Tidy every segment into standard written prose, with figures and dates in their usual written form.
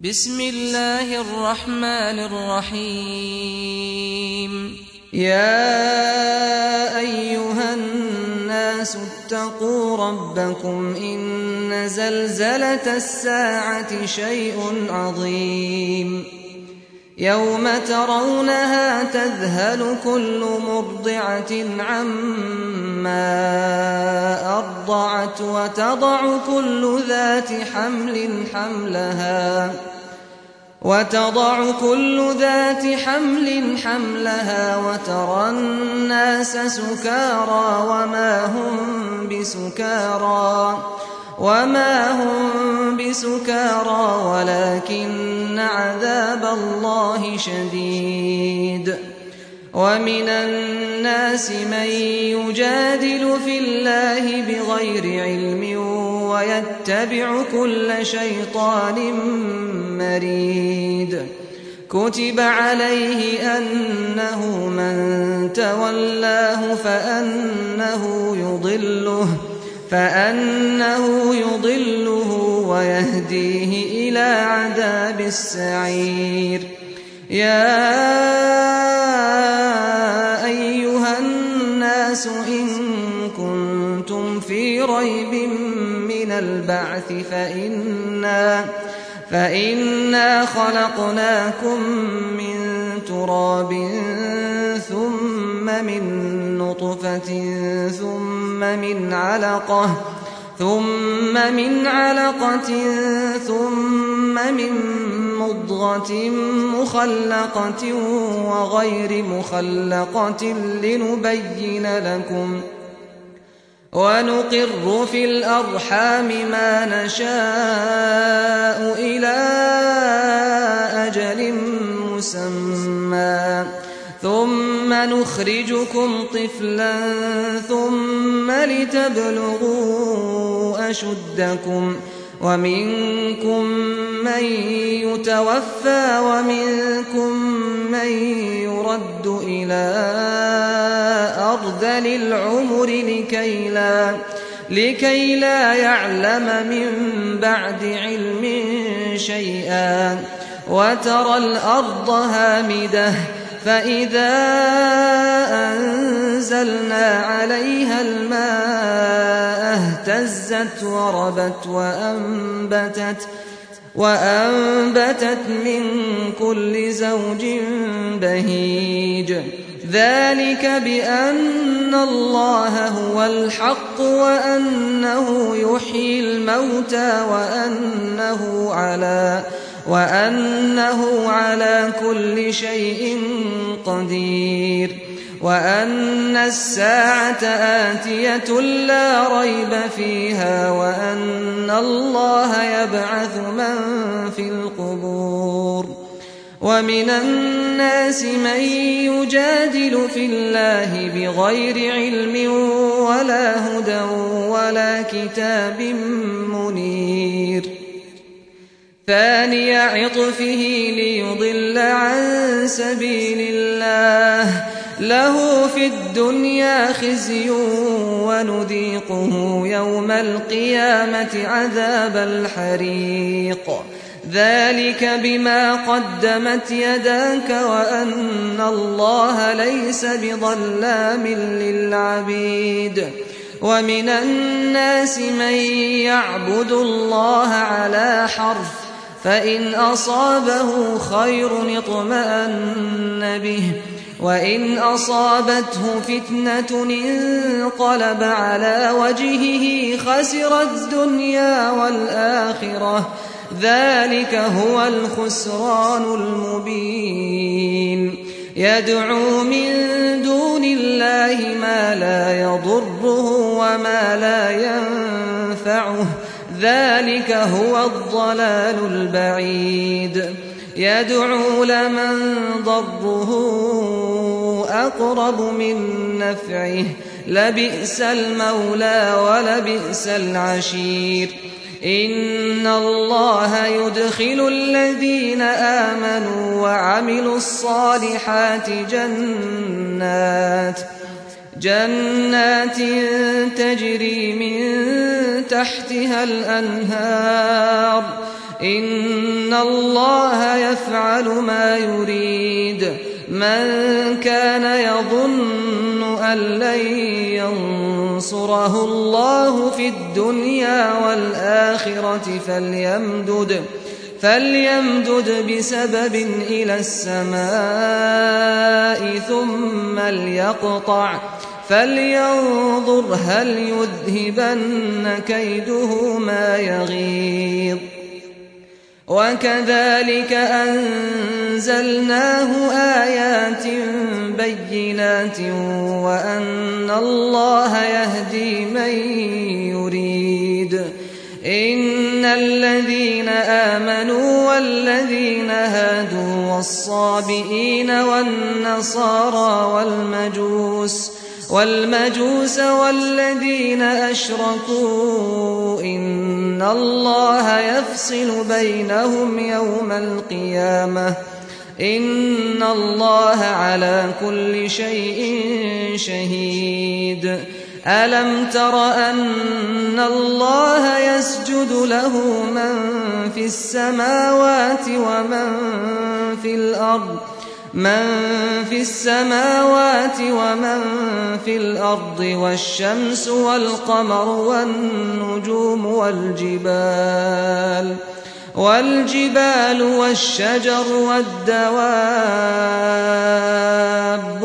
بسم الله الرحمن الرحيم. يا أيها الناس اتقوا ربكم إن زلزلة الساعة شيء عظيم يوم ترونها تذهل كل مرضعة عما أرضعت وتضع كل ذات حمل حملها وترى الناس سكارى وما هم بسكارى ولكن عذاب الله شديد. ومن الناس من يجادل في الله بغير علم ويتبع كل شيطان مريد. كتب عليه أنه من تولاه فأنه يضله ويهديه إلى عذاب السعير. يا أيها الناس إن كنتم في ريب من البعث فإنا خلقناكم من تراب ثم من نطفة ثم من علقة ثم من مضغة مخلقة وغير مخلقة لنبين لكم ونقر في الأرحام ما نشاء إلى أجل مسمى ثم نخرجكم طفلا ثم لتبلغوا أشدكم ومنكم من يتوفى ومنكم من يرد إلى أرذل العمر لكي لا يعلم من بعد علم شيئا. وترى الأرض هامدة فإذا أنزلنا عليها الماء اهتزت وربت وأنبتت من كل زوج بهيج. ذلك بأن الله هو الحق وأنه يحيي الموتى وأنه على كل شيء قدير وأن الساعة آتية لا ريب فيها وأن الله يبعث من في القبور. ومن الناس من يجادل في الله بغير علم ولا هدى ولا كتاب منير. ثاني عطفه ليضل عن سبيل الله له في الدنيا خزي ونذيقه يوم القيامة عذاب الحريق. ذلك بما قدمت يداك وأن الله ليس بظلام للعبيد. ومن الناس من يعبد الله على حرف فإن أصابه خير اطمأن به وإن أصابته فتنة انقلب على وجهه خسر الدنيا والآخرة. ذلك هو الخسران المبين. يدعو من دون الله ما لا يضره وما لا ينفعه. ذلك هو الضلال البعيد. يدعو لمن ضره أقرب من نفعه لبئس المولى ولبئس العشير. إن الله يدخل الذين آمنوا وعملوا الصالحات جنات تجري من تحتها الأنهار إن الله يفعل ما يريد من كان يظن أن لن ينصره الله في الدنيا والآخرة فليمدد بسبب إلى السماء ثم ليقطع فلينظر هل يذهبن كيده ما يغيظ وكذلك أنزلناه آيات بينات وأن الله يهدي من يريد إن الذين آمنوا والذين هادوا والصابئين والنصارى والمجوس والذين أشركوا إن الله يفصل بينهم يوم القيامة إن الله على كل شيء شهيد ألم تر أن الله يسجد له من في السماوات ومن في الأرض والشمس والقمر والنجوم والجبال والشجر والدواب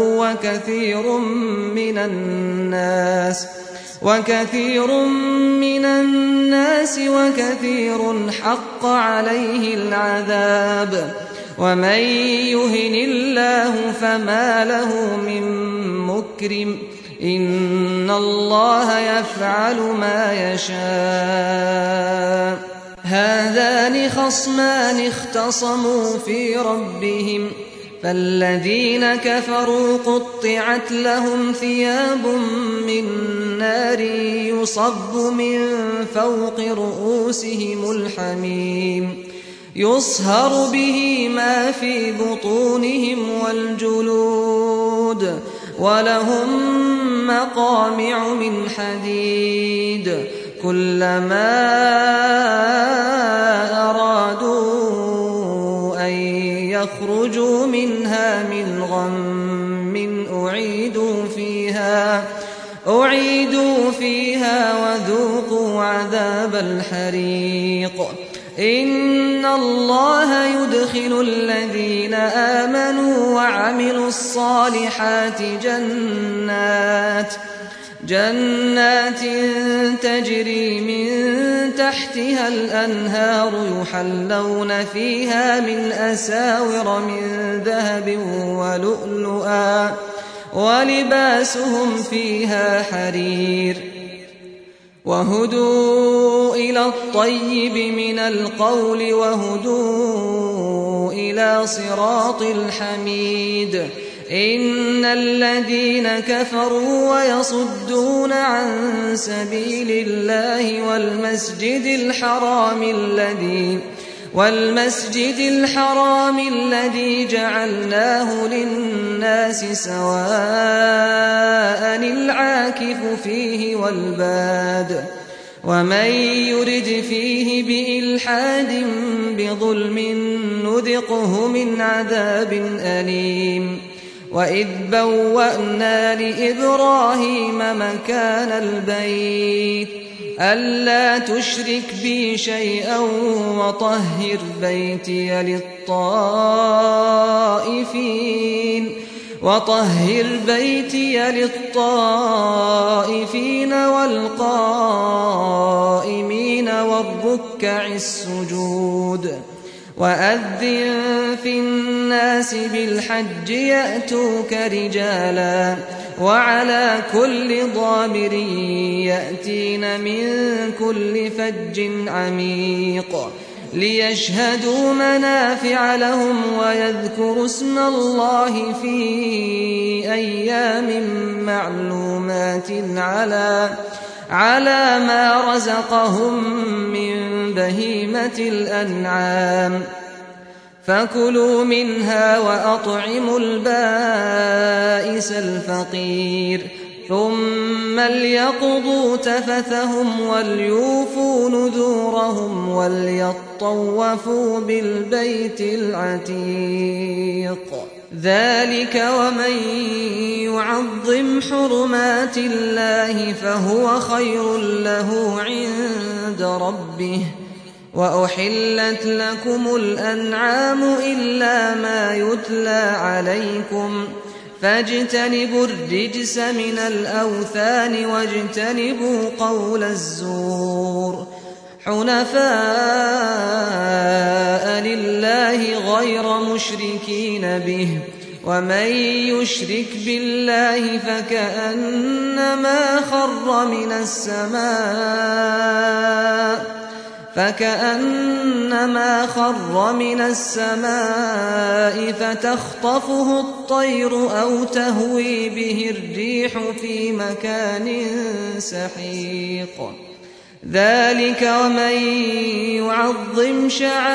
وكثير من الناس وكثير حق عليه العذاب ومن يهن الله فما له من مكرم إن الله يفعل ما يشاء هذان خصمان اختصموا في ربهم فالذين كفروا قطعت لهم ثياب من نار يصب من فوق رؤوسهم الحميم يصهر به ما في بطونهم والجلود ولهم مقامع من حديد كلما أرادوا أن يخرجوا منها من غم أعيدوا فيها وذوقوا عذاب الحريق إن الله يدخل الذين آمنوا وعملوا الصالحات جنات تجري من تحتها الأنهار يحلون فيها من أساور من ذهب ولؤلؤا ولباسهم فيها حرير وهدوا إلى الطيب من القول وهدوا إلى صراط الحميد إن الذين كفروا ويصدون عن سبيل الله والمسجد الحرام الذي جعلناه للناس سواء العاكف فيه والباد ومن يرد فيه بإلحاد بظلم نذقه من عذاب أليم وإذ بوأنا لإبراهيم مكان البيت ألا تشرك بي شيئا وطهر بيتي للطائفين والقائمين والركع السجود وأذن في الناس بالحج يأتوك رجالا وعلى كل ضامر يأتين من كل فج عميق ليشهدوا منافع لهم ويذكروا اسم الله في أيام معلومات على ما رزقهم من بهيمة الأنعام فكلوا منها وأطعموا البائس الفقير ثم ليقضوا تفثهم وليوفوا نذورهم وليطوفوا بالبيت العتيق ذلك ومن يعظم حرمات الله فهو خير له عند ربه وأحلت لكم الأنعام إلا ما يتلى عليكم فاجتنبوا الرجس من الأوثان واجتنبوا قول الزور حنفاء لله غير مشركين به ومن يشرك بالله فكأنما خر من السماء فتخطفه الطير أو تهوي به الريح في مكان سحيق ذلك ومن يعظم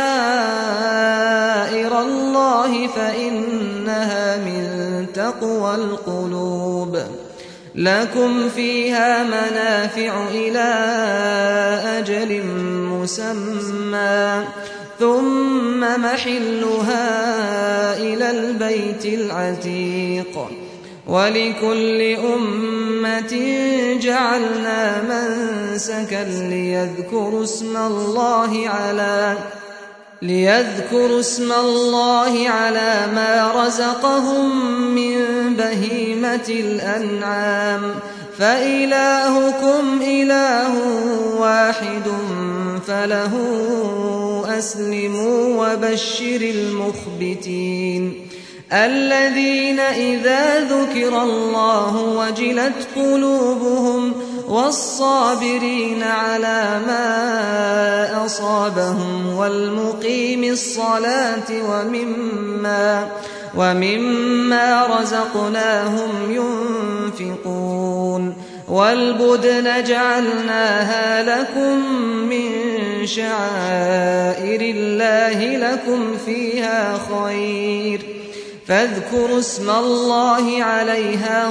شعائر الله فإنها من تقوى القلوب لكم فيها منافع إلى أجل مسمى ثم محلها إلى البيت العتيق ولكل أمة جعلنا منسكا ليذكروا اسم الله على ما رزقهم من بهيمة الأنعام فإلهكم إله واحد فله أسلموا وبشر المخبتين الذين إذا ذكر الله وجلت قلوبهم والصابرين على ما أصابهم والمقيم الصلاة ومما رزقناهم ينفقون والبدن جعلناها لكم من شعائر الله لكم فيها خير فاذكروا اسم الله عليها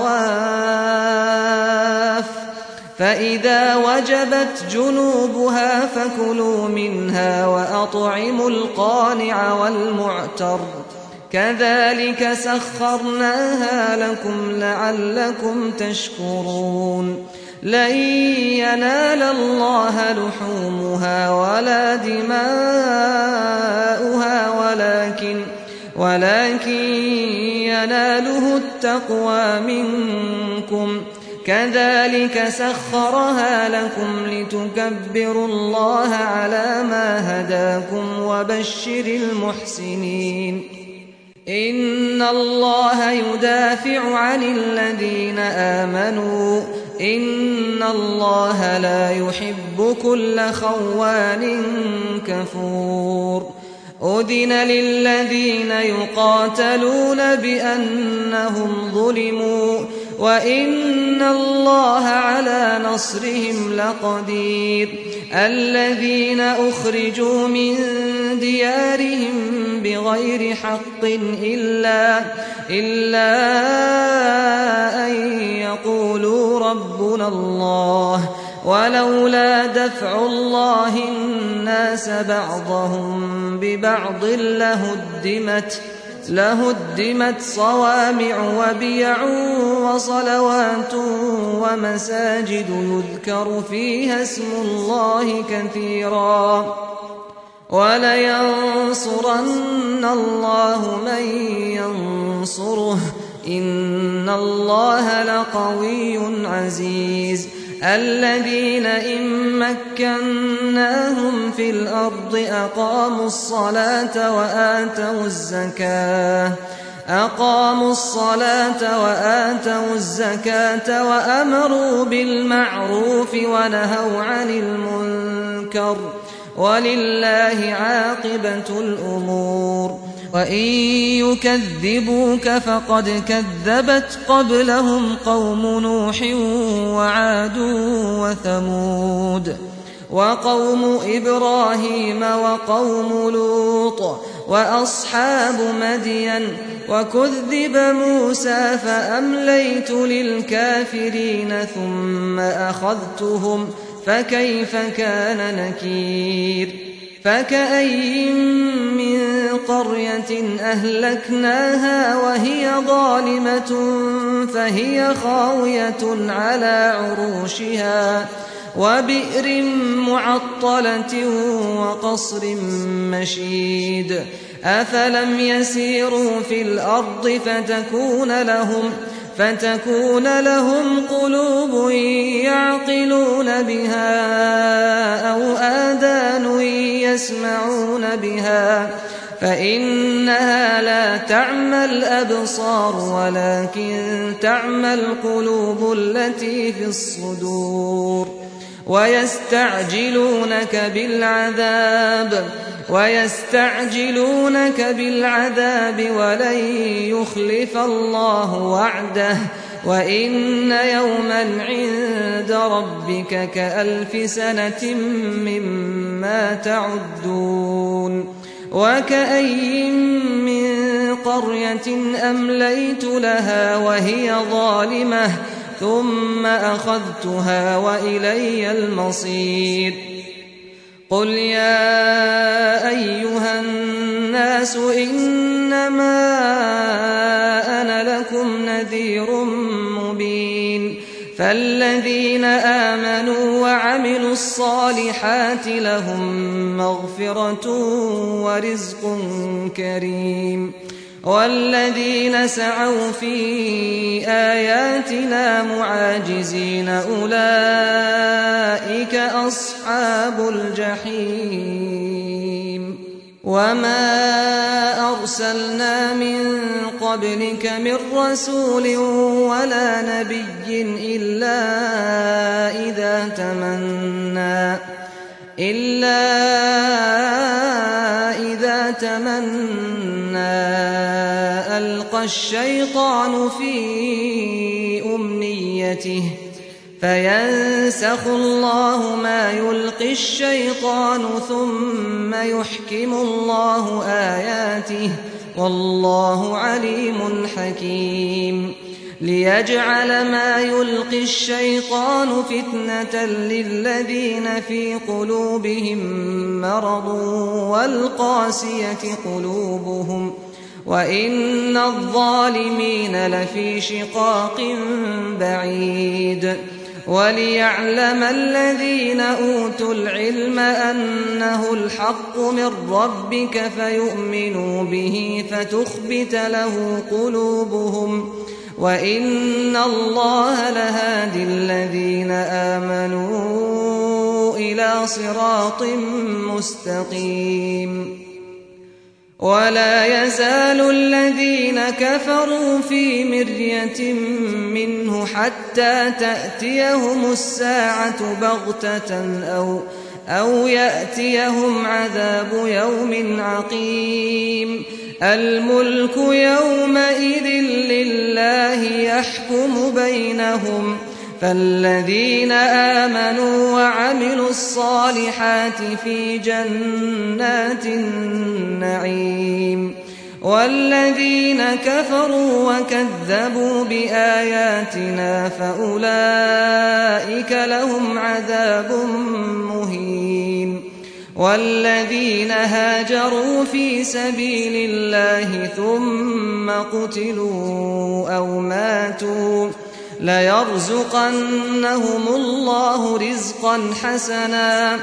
صواف فإذا وجبت جنوبها فكلوا منها وأطعموا القانع والمعتر كذلك سخرناها لكم لعلكم تشكرون لن ينال الله لحومها ولا دماؤها ولكن يناله التقوى منكم كذلك سخرها لكم لتكبروا الله على ما هداكم وبشر المحسنين إن الله يدافع عن الذين آمنوا إن الله لا يحب كل خوان كفور أذن للذين يقاتلون بأنهم ظلموا وإن الله على نصرهم لقدير الذين أخرجوا من ديارهم بغير حق إلا أن يقولوا ربنا الله ولولا دفع الله الناس بعضهم ببعض لهدمت صوامع وبيع وصلوات ومساجد يذكر فيها اسم الله كثيرا ولينصرن الله من ينصره إن الله لقوي عزيز الذين إن مكناهم في الأرض أقاموا الصلاة وآتوا الزكاة وأمروا بالمعروف ونهوا عن المنكر ولله عاقبة الأمور وإن يكذبوك فقد كذبت قبلهم قوم نوح وعاد وثمود وقوم إبراهيم وقوم لوط وأصحاب مدين وكذب موسى فأمليت للكافرين ثم أخذتهم فكيف كان نكير فكأين من قرية أهلكناها وهي ظالمة فهي خاوية على عروشها وبئر معطلة وقصر مشيد أفلم يسيروا في الأرض فتكون لهم قلوب يعقلون بها أو آذان يسمعون بها فإنها لا تعمى الأبصار ولكن تعمى القلوب التي في الصدور ويستعجلونك بالعذاب ولن يخلف الله وعده وإن يوما عند ربك كألف سنة مما تعدون وكأين من قرية أمليت لها وهي ظالمة ثم أخذتها وإلي المصير قل يا أيها الناس إنما أنا لكم نذير مبين فالذين آمنوا وعملوا الصالحات لهم مغفرة ورزق كريم والذين سعوا في آياتنا معاجزين أولئك أصحاب الجحيم وما أرسلنا من قبلك من رسول ولا نبي إلا إذا تمنى ألقى الشيطان في أمنيته فينسخ الله ما يلقي الشيطان ثم يحكم الله آياته والله عليم حكيم ليجعل ما يلقي الشيطان فتنة للذين في قلوبهم مرض والقاسية قلوبهم وإن الظالمين لفي شقاق بعيد وليعلم الذين أوتوا العلم أنه الحق من ربك فيؤمنوا به فتخبت له قلوبهم وإن الله لهادي الذين آمنوا إلى صراط مستقيم ولا يزال الذين كفروا في مرية منه حتى تأتيهم الساعة بغتة أو يأتيهم عذاب يوم عقيم الملك يومئذ لله يحكم بينهم فالذين آمنوا وعملوا الصالحات في جنات النعيم والذين كفروا وكذبوا بآياتنا فأولئك لهم عذاب مهين والذين هاجروا في سبيل الله ثم قتلوا أو ماتوا ليرزقنهم الله رزقا حسنا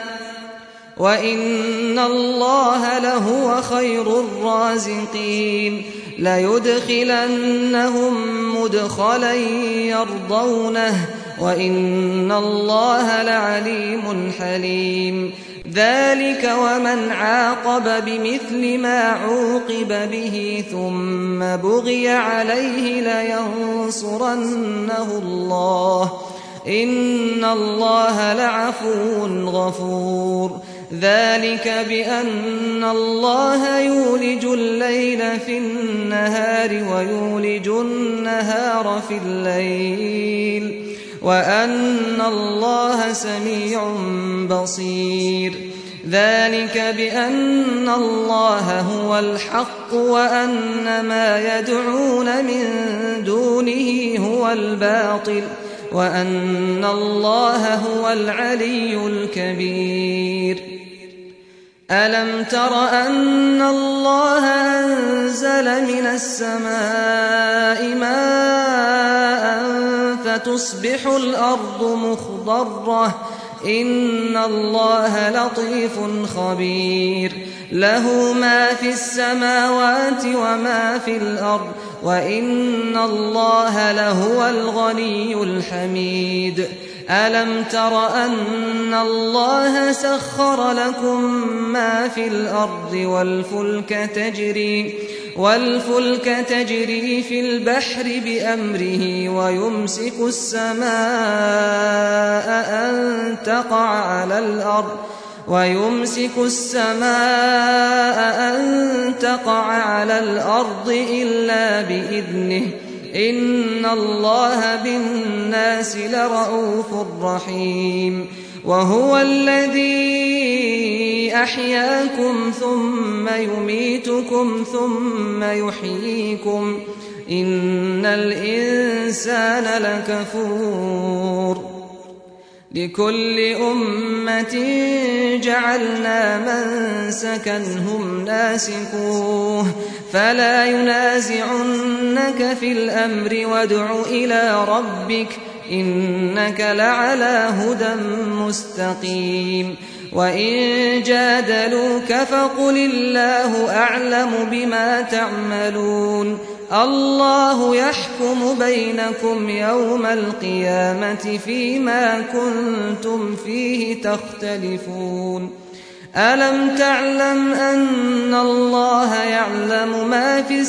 وإن الله لهو خير الرازقين ليدخلنهم مدخلا يرضونه وإن الله لعليم حليم ذلك ومن عاقب بمثل ما عوقب به ثم بغي عليه لينصرنه الله إن الله لعفو غفور ذلك بأن الله يولج الليل في النهار ويولج النهار في الليل وأن الله سميع بصير ذلك بأن الله هو الحق وأن ما يدعون من دونه هو الباطل وأن الله هو العلي الكبير ألم تر أن الله أنزل من السماء ماء فتصبح الأرض مخضرة إن الله لطيف خبير له ما في السماوات وما في الأرض وإن الله لهو الغني الحميد ألم تر أن الله سخر لكم ما في الأرض والفلك تجري في البحر بأمره ويمسك السماء أن تقع على الأرض إلا بإذنه إن الله بالناس لرءوف رحيم وهو الذي أحياكم ثم يميتكم ثم يحييكم إن الإنسان لكفور لكل أمة جعلنا منسكا هم ناسكوه فلا ينازعنك في الأمر وادع إلى ربك إنك لعلى هدى مستقيم وإن جادلوك فقل الله أعلم بما تعملون الله يحكم بينكم يوم القيامة فيما كنتم فيه تختلفون ألم تعلم أن الله يعلم ما في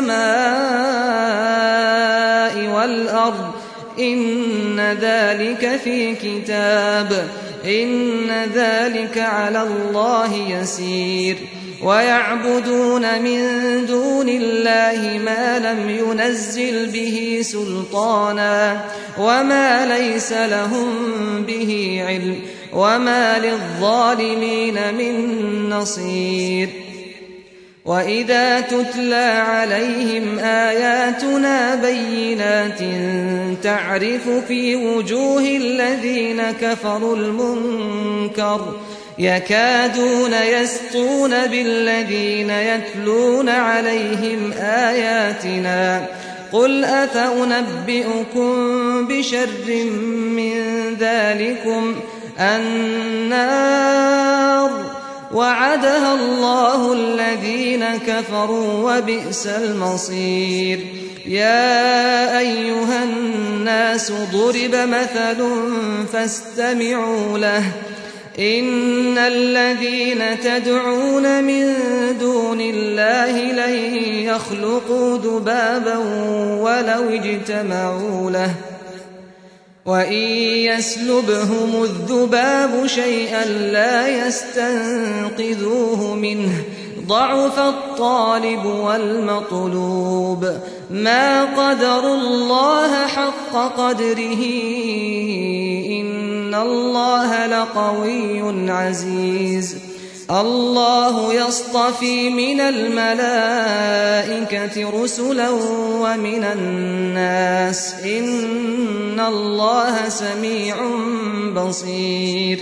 السماء والأرض إن ذلك في كتاب إن ذلك على الله يسير ويعبدون من دون الله ما لم ينزل به سلطانا وما ليس لهم به علم وما للظالمين من نصير وإذا تتلى عليهم آياتنا بينات تعرف في وجوه الذين كفروا المنكر يكادون يسطون بالذين يتلون عليهم آياتنا قل أفأنبئكم بشر من ذلكم النار وعدها الله الذين كفروا وبئس المصير يا أيها الناس ضرب مثل فاستمعوا له إن الذين تدعون من دون الله لن يخلقوا ذبابا ولو اجتمعوا له وإن يسلبهم الذباب شيئا لا يستنقذوه منه ضعف الطالب والمطلوب ما قدروا الله حق قدره إن الله لقوي عزيز الله يصطفي من الملائكة رسلا ومن الناس إن الله سميع بصير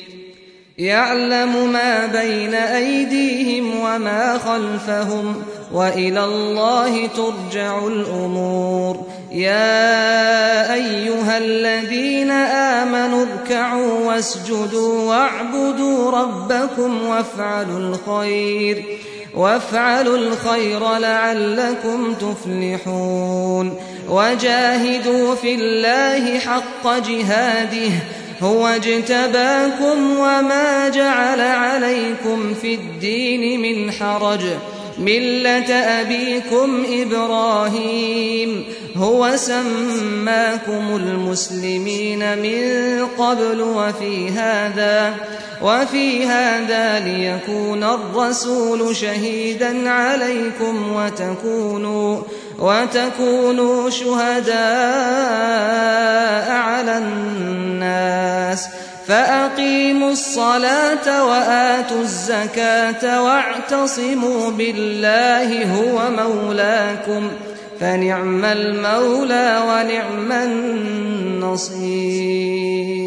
يعلم ما بين أيديهم وما خلفهم وإلى الله ترجع الأمور يا أيها الذين آمنوا اركعوا واسجدوا واعبدوا ربكم وافعلوا الخير لعلكم تفلحون وجاهدوا في الله حق جهاده هو اجتباكم وما جعل عليكم في الدين من حرج ملة أبيكم إبراهيم هو سماكم المسلمين من قبل وفي هذا ليكون الرسول شهيدا عليكم وتكونوا شهداء على الناس فأقيموا الصلاة وآتوا الزكاة واعتصموا بالله هو مولاكم فنعم المولى ونعم النصير.